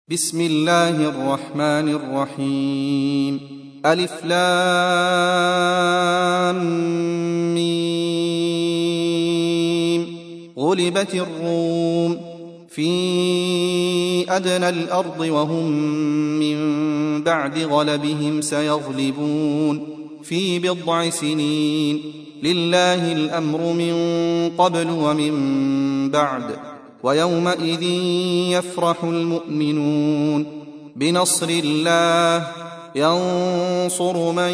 بسم الله الرحمن الرحيم. ألف لام ميم. غلبت الروم في أدنى الأرض وهم من بعد غلبهم سيغلبون في بضع سنين. لله الأمر من قبل ومن بعد ويومئذ يفرح المؤمنون بنصر الله ينصر من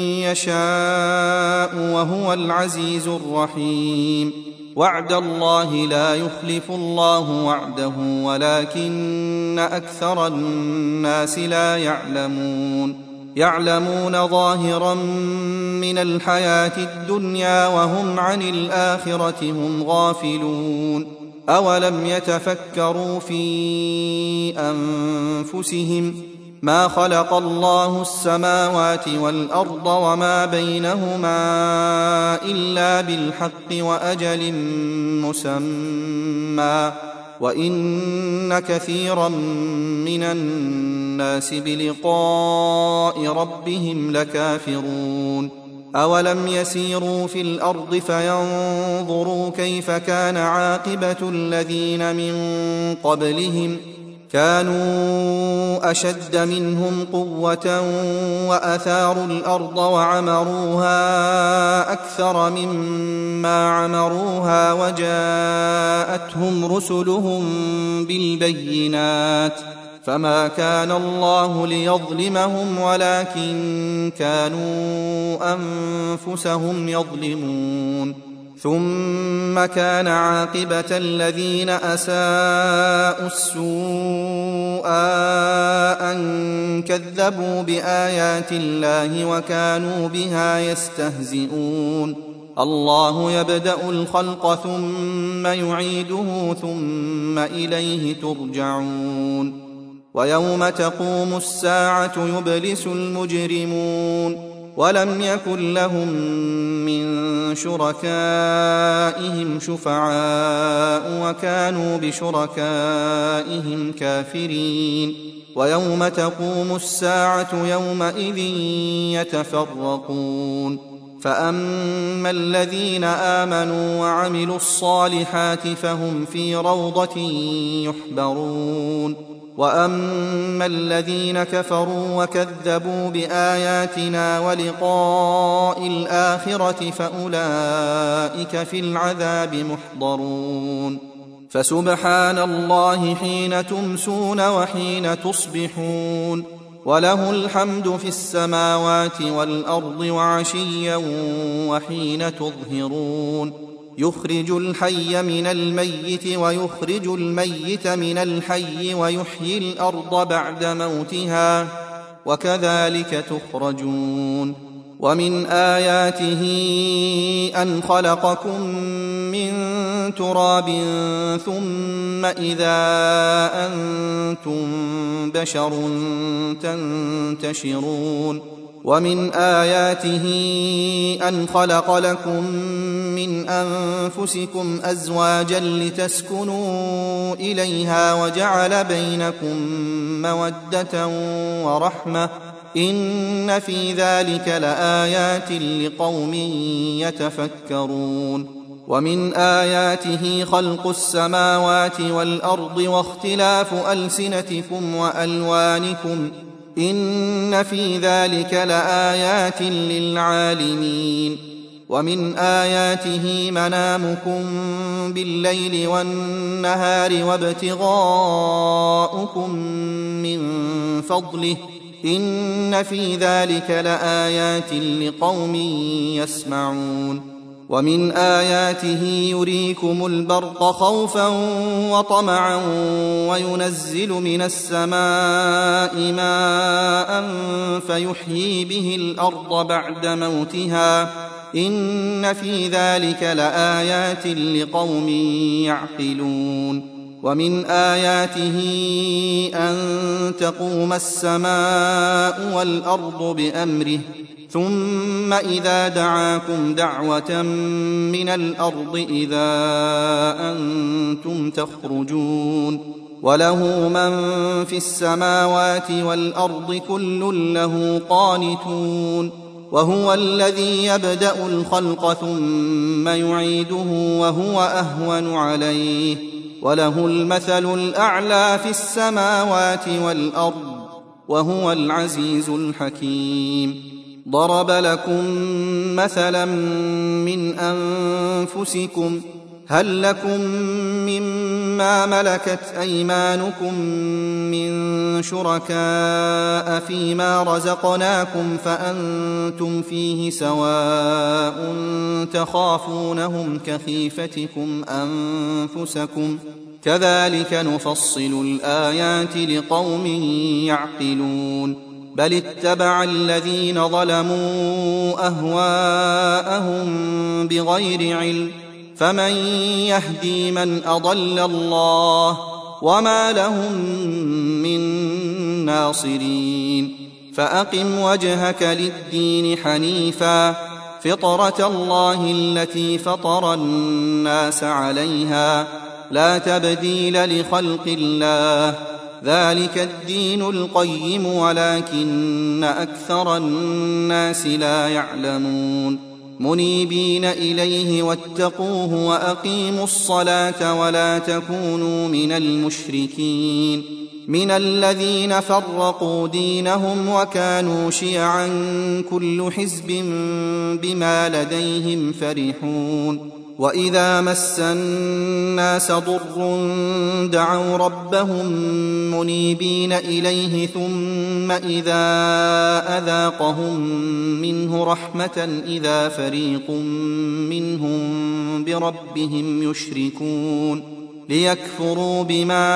يشاء وهو العزيز الرحيم. وعد الله لا يخلف الله وعده ولكن أكثر الناس لا يعلمون ظاهرا من الحياة الدنيا وهم عن الآخرة هم غافلون. أولم يتفكروا في أنفسهم ما خلق الله السماوات والأرض وما بينهما إلا بالحق وأجل مسمى وإن كثيرا من الناس بلقاء ربهم لكافرون. أولم يسيروا في الأرض فينظروا كيف كان عاقبة الذين من قبلهم كانوا أشد منهم قوة وأثاروا الأرض وعمروها أكثر مما عمروها وجاءتهم رسلهم بالبينات فما كان الله ليظلمهم ولكن كانوا أنفسهم يظلمون. ثم كان عاقبة الذين أساءوا السوء أن كذبوا بآيات الله وكانوا بها يستهزئون. الله يبدأ الخلق ثم يعيده ثم إليه ترجعون. ويوم تقوم الساعة يبلس المجرمون ولم يكن لهم من شركائهم شفعاء وكانوا بشركائهم كافرين. ويوم تقوم الساعة يومئذ يتفرقون فأما الذين آمنوا وعملوا الصالحات فهم في روضة يحبرون وأما الذين كفروا وكذبوا بآياتنا ولقاء الآخرة فأولئك في العذاب محضرون. فسبحان الله حين تمسون وحين تصبحون وله الحمد في السماوات والأرض وعشيا وحين تظهرون. يخرج الحي من الميت ويخرج الميت من الحي ويحيي الأرض بعد موتها وكذلك تخرجون. ومن آياته أن خلقكم من تراب ثم إذا أنتم بشر تنتشرون. ومن آياته أن خلق لكم من أنفسكم أزواجا لتسكنوا إليها وجعل بينكم مودة ورحمة إن في ذلك لآيات لقوم يتفكرون. ومن آياته خلق السماوات والأرض واختلاف ألسنتكم وألوانكم إن في ذلك لآيات للعالمين. ومن آياته منامكم بالليل والنهار وابتغاؤكم من فضله إن في ذلك لآيات لقوم يسمعون. ومن آياته يريكم البرق خوفا وطمعا وينزل من السماء ماء فيحيي به الأرض بعد موتها إن في ذلك لآيات لقوم يعقلون. ومن آياته أن تقوم السماء والأرض بأمره ثم إذا دعاكم دعوة من الأرض إذا أنتم تخرجون وله من في السماوات والأرض كل له قانتون وهو الذي يبدأ الخلق ثم يعيده وهو أهون عليه وله المثل الأعلى في السماوات والأرض وهو العزيز الحكيم ضرب لكم مثلا من أنفسكم هل لكم مما ملكت أيمانكم من شركاء فيما رزقناكم فأنتم فيه سواء تخافونهم كخيفتكم أنفسكم كذلك نفصل الآيات لقوم يعقلون بل اتبع الذين ظلموا أهواءهم بغير علم فمن يهدي من أضل الله وما لهم من ناصرين فأقم وجهك للدين حنيفا فطرة الله التي فطر الناس عليها لا تبديل لخلق الله ذلك الدين القيم ولكن أكثر الناس لا يعلمون منيبين إليه واتقوه وأقيموا الصلاة ولا تكونوا من المشركين من الذين فرقوا دينهم وكانوا شيعا كل حزب بما لديهم فرحون وإذا مس الناس ضر دعوا ربهم منيبين إليه ثم إذا أذاقهم منه رحمة إذا فريق منهم بربهم يشركون ليكفروا بما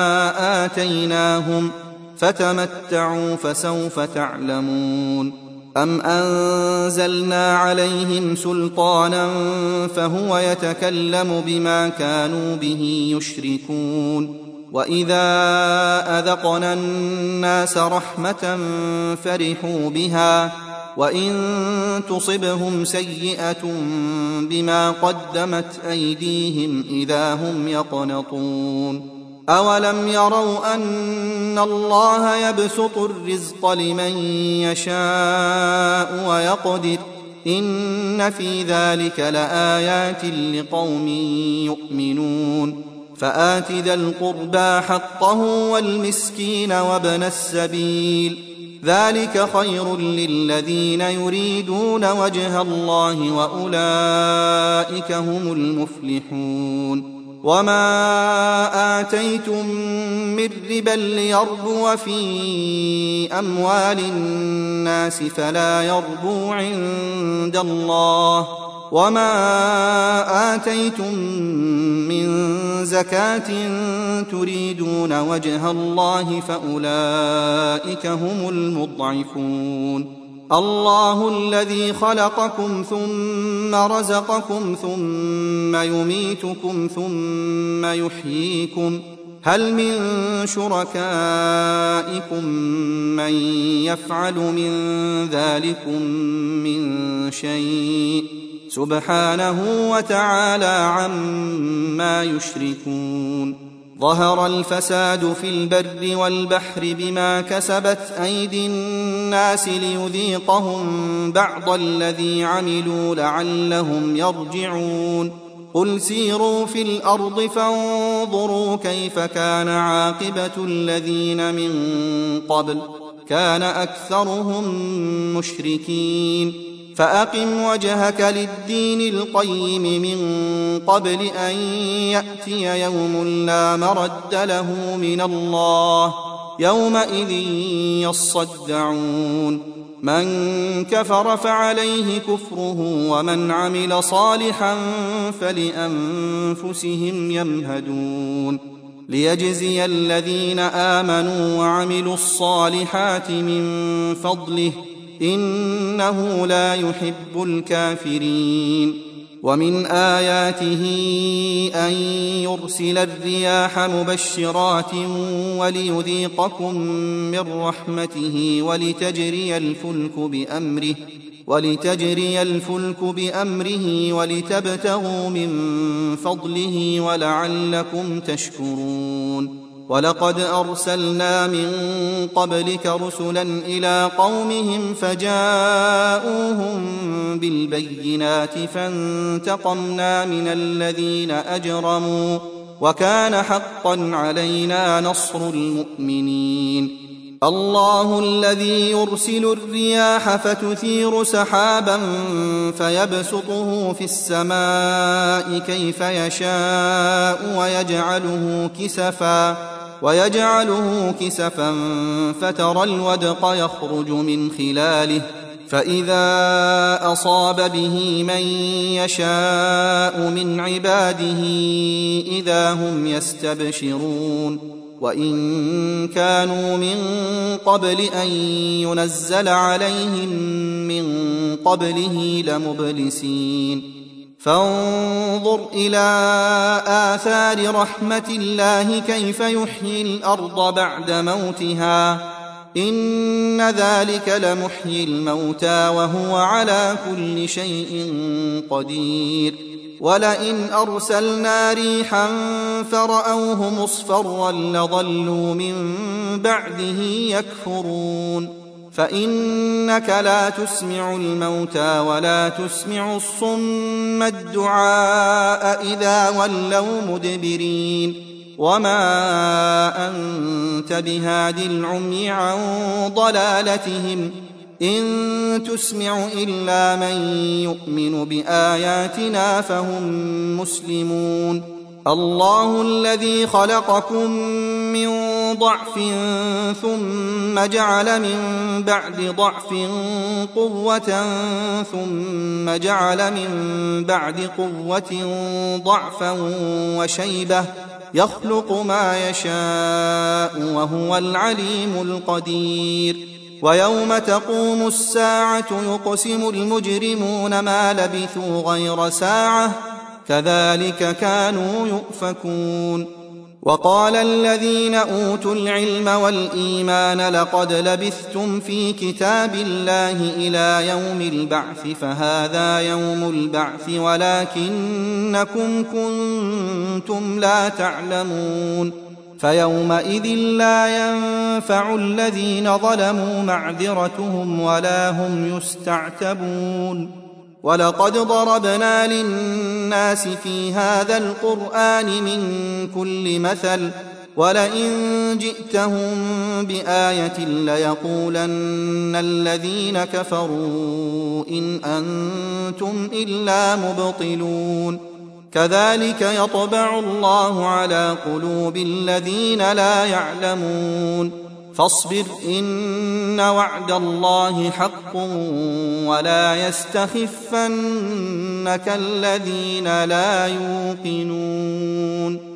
آتيناهم فتمتعوا فسوف تعلمون أم أنزلنا عليهم سلطانا فهو يتكلم بما كانوا به يشركون وإذا أذقنا الناس رحمة فرحوا بها وإن تصبهم سيئة بما قدمت أيديهم إذا هم يقنطون أولم يروا أن الله يبسط الرزق لمن يشاء ويقدر إن في ذلك لآيات لقوم يؤمنون فآت ذا القربى حقه والمسكين وابن السبيل ذلك خير للذين يريدون وجه الله وأولئك هم المفلحون وما آتيتم من ربا ليربو في أموال الناس فلا يربو عند الله وما آتيتم من زكاة تريدون وجه الله فأولئك هم المضعفون الله الذي خلقكم ثم رزقكم ثم يميتكم ثم يحييكم هل من شركائكم من يفعل من ذلكم من شيء سبحانه وتعالى عما يشركون ظهر الفساد في البر والبحر بما كسبت أيدي الناس ليذيقهم بعض الذي عملوا لعلهم يرجعون قل سيروا في الأرض فانظروا كيف كان عاقبة الذين من قبل كان أكثرهم مشركين فأقم وجهك للدين القيم من قبل أن يأتي يوم لا مرد له من الله يومئذ يصدعون من كفر فعليه كفره ومن عمل صالحا فلأنفسهم يمهدون ليجزي الذين آمنوا وعملوا الصالحات من فضله إنه لا يحب الكافرين ومن آياته أن يرسل الرياح مبشرات وليذيقكم من رحمته ولتجري الفلك بأمره ولتبتغوا من فضله ولعلكم تشكرون ولقد أرسلنا من قبلك رسلا إلى قومهم فجاءوهم بالبينات فانتقمنا من الذين أجرموا وكان حقا علينا نصر المؤمنين. الله الذي يرسل الرياح فتثير سحابا فيبسطه في السماء كيف يشاء ويجعله كسفا فترى الودق يخرج من خلاله فإذا أصاب به من يشاء من عباده إذا هم يستبشرون. وإن كانوا من قبل أن ينزل عليهم من قبله لمبلسين. فانظر إلى آثار رحمة الله كيف يحيي الأرض بعد موتها إن ذلك لمحيي الموتى وهو على كل شيء قدير. ولئن أرسلنا ريحا فرأوه مصفرا لظلوا من بعده يكفرون. فإنك لا تسمع الموتى ولا تسمع الصم الدعاء إذا ولوا مدبرين وما أنت بهاد العمي عن ضلالتهم إن تسمع إلا من يؤمن بآياتنا فهم مسلمون. الله الذي خلقكم من ضعف ثم جعل من بعد ضعف قوة ثم جعل من بعد قوة ضعفا وشيبة يخلق ما يشاء وهو العليم القدير. ويوم تقوم الساعة يقسم المجرمون ما لبثوا غير ساعة كذلك كانوا يؤفكون. وقال الذين أوتوا العلم والإيمان لقد لبثتم في كتاب الله إلى يوم البعث فهذا يوم البعث ولكنكم كنتم لا تعلمون. فيومئذ لا ينفع الذين ظلموا معذرتهم ولا هم يستعتبون. ولقد ضربنا للناس في هذا القرآن من كل مثل ولئن جئتهم بآية ليقولن الذين كفروا إن أنتم إلا مبطلون. كذلك يطبع الله على قلوب الذين لا يعلمون. فاصبر إن وعد الله حق ولا يستخفنك الذين لا يوقنون.